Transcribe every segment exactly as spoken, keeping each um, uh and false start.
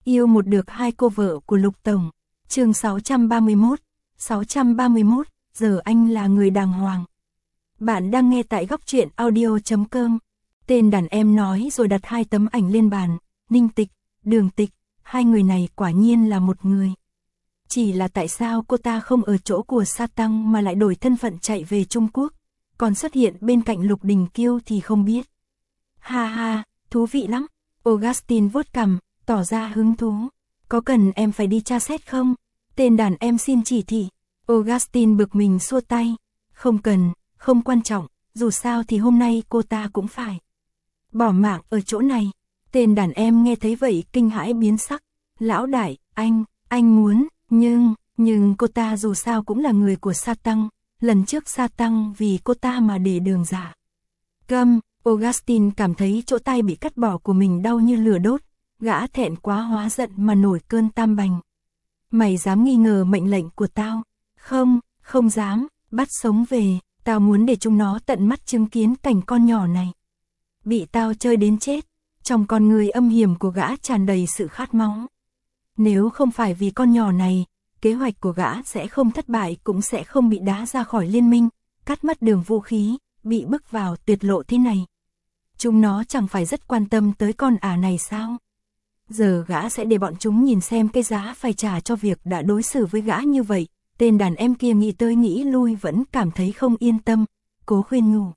Yêu một được hai cô vợ của Lục Tổng. Chương sáu trăm ba mươi mốt. sáu trăm ba mươi mốt, giờ anh là người đàng hoàng. Bạn đang nghe tại góc truyện audio chấm com. Tên đàn em nói rồi đặt hai tấm ảnh lên bàn. Ninh Tịch, Đường Tịch, hai người này quả nhiên là một người. Chỉ là tại sao cô ta không ở chỗ của Sa Tăng mà lại đổi thân phận chạy về Trung Quốc, còn xuất hiện bên cạnh Lục Đình Kiêu thì không biết. Ha ha, thú vị lắm. Augustine vuốt cằm, tỏ ra hứng thú. Có cần em phải đi tra xét không? Tên đàn em xin chỉ thị. Augustine bực mình xua tay. Không cần, không quan trọng, dù sao thì hôm nay cô ta cũng phải bỏ mạng ở chỗ này. Tên đàn em nghe thấy vậy kinh hãi biến sắc. Lão đại, anh, anh muốn, nhưng, nhưng cô ta dù sao cũng là người của Sa Tăng. Lần trước Sa Tăng vì cô ta mà để đường giả. Câm, Augustine cảm thấy chỗ tay bị cắt bỏ của mình đau như lửa đốt. Gã thẹn quá hóa giận mà nổi cơn tam bành. Mày dám nghi ngờ mệnh lệnh của tao? Không, không dám, bắt sống về, tao muốn để chúng nó tận mắt chứng kiến cảnh con nhỏ này bị tao chơi đến chết. Trong con người âm hiểm của gã tràn đầy sự khát máu. Nếu không phải vì con nhỏ này, kế hoạch của gã sẽ không thất bại cũng sẽ không bị đá ra khỏi liên minh, cắt mất đường vũ khí, bị bức vào tuyệt lộ thế này. Chúng nó chẳng phải rất quan tâm tới con ả này sao? Giờ gã sẽ để bọn chúng nhìn xem cái giá phải trả cho việc đã đối xử với gã như vậy. Tên đàn em kia nghĩ tới nghĩ lui vẫn cảm thấy không yên tâm, cố khuyên nhủ.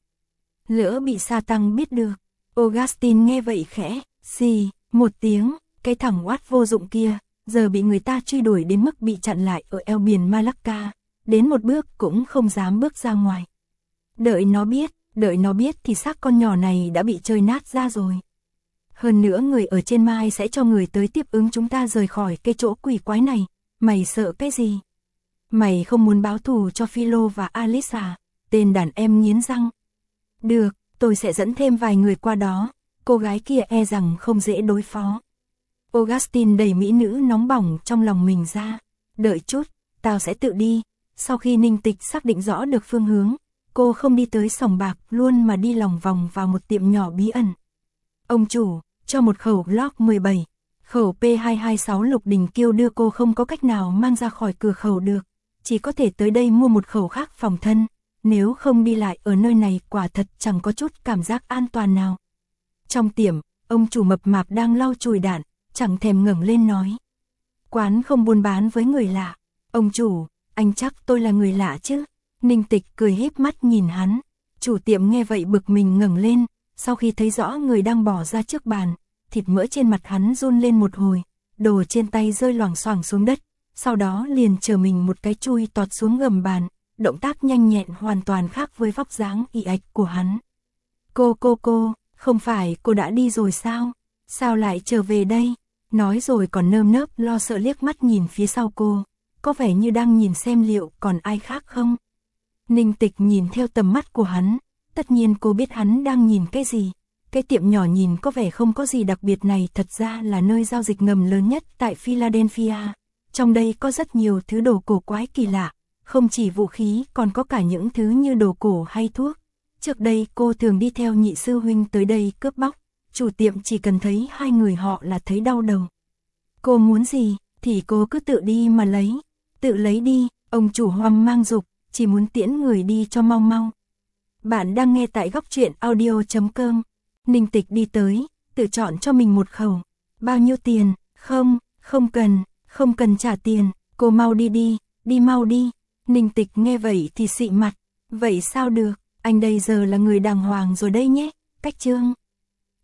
Lỡ bị Sa Tăng biết được. Augustine nghe vậy khẽ, xì, một tiếng, cái thằng oát vô dụng kia, giờ bị người ta truy đuổi đến mức bị chặn lại ở eo biển Malacca, đến một bước cũng không dám bước ra ngoài. Đợi nó biết, đợi nó biết thì xác con nhỏ này đã bị chơi nát ra rồi. Hơn nữa người ở trên Mai sẽ cho người tới tiếp ứng chúng ta rời khỏi cái chỗ quỷ quái này. Mày sợ cái gì? Mày không muốn báo thù cho Philo và Alice à? Tên đàn em nghiến răng. Được, tôi sẽ dẫn thêm vài người qua đó. Cô gái kia e rằng không dễ đối phó. Augustine đẩy mỹ nữ nóng bỏng trong lòng mình ra. Đợi chút, tao sẽ tự đi. Sau khi Ninh Tịch xác định rõ được phương hướng, cô không đi tới sòng bạc luôn mà đi lòng vòng vào một tiệm nhỏ bí ẩn. Ông chủ, cho một khẩu Glock mười bảy, khẩu P hai hai sáu. Lục Đình Kiêu đưa cô không có cách nào mang ra khỏi cửa khẩu được, chỉ có thể tới đây mua một khẩu khác phòng thân, nếu không đi lại ở nơi này quả thật chẳng có chút cảm giác an toàn nào. Trong tiệm, ông chủ mập mạp đang lau chùi đạn, chẳng thèm ngẩng lên nói. Quán không buôn bán với người lạ. Ông chủ, anh chắc tôi là người lạ chứ? Ninh Tịch cười híp mắt nhìn hắn. Chủ tiệm nghe vậy bực mình ngẩng lên. Sau khi thấy rõ người đang bỏ ra trước bàn, thịt mỡ trên mặt hắn run lên một hồi, đồ trên tay rơi loảng xoảng xuống đất, sau đó liền chờ mình một cái chui tọt xuống gầm bàn, động tác nhanh nhẹn hoàn toàn khác với vóc dáng ì ạch của hắn. Cô cô cô, không phải cô đã đi rồi sao? Sao lại trở về đây? Nói rồi còn nơm nớp lo sợ liếc mắt nhìn phía sau cô, có vẻ như đang nhìn xem liệu còn ai khác không? Ninh Tịch nhìn theo tầm mắt của hắn. Tất nhiên cô biết hắn đang nhìn cái gì. Cái tiệm nhỏ nhìn có vẻ không có gì đặc biệt này thật ra là nơi giao dịch ngầm lớn nhất tại Philadelphia. Trong đây có rất nhiều thứ đồ cổ quái kỳ lạ, không chỉ vũ khí còn có cả những thứ như đồ cổ hay thuốc. Trước đây cô thường đi theo nhị sư huynh tới đây cướp bóc, chủ tiệm chỉ cần thấy hai người họ là thấy đau đầu. Cô muốn gì thì cô cứ tự đi mà lấy, tự lấy đi, ông chủ hoang mang dục, chỉ muốn tiễn người đi cho mau mau. Bạn đang nghe tại góc truyện audio chấm com. Ninh Tịch đi tới, tự chọn cho mình một khẩu. Bao nhiêu tiền? Không, không cần, không cần trả tiền, cô mau đi đi, đi mau đi. Ninh Tịch nghe vậy thì xị mặt. Vậy sao được, anh đây giờ là người đàng hoàng rồi đây nhé, cách chương.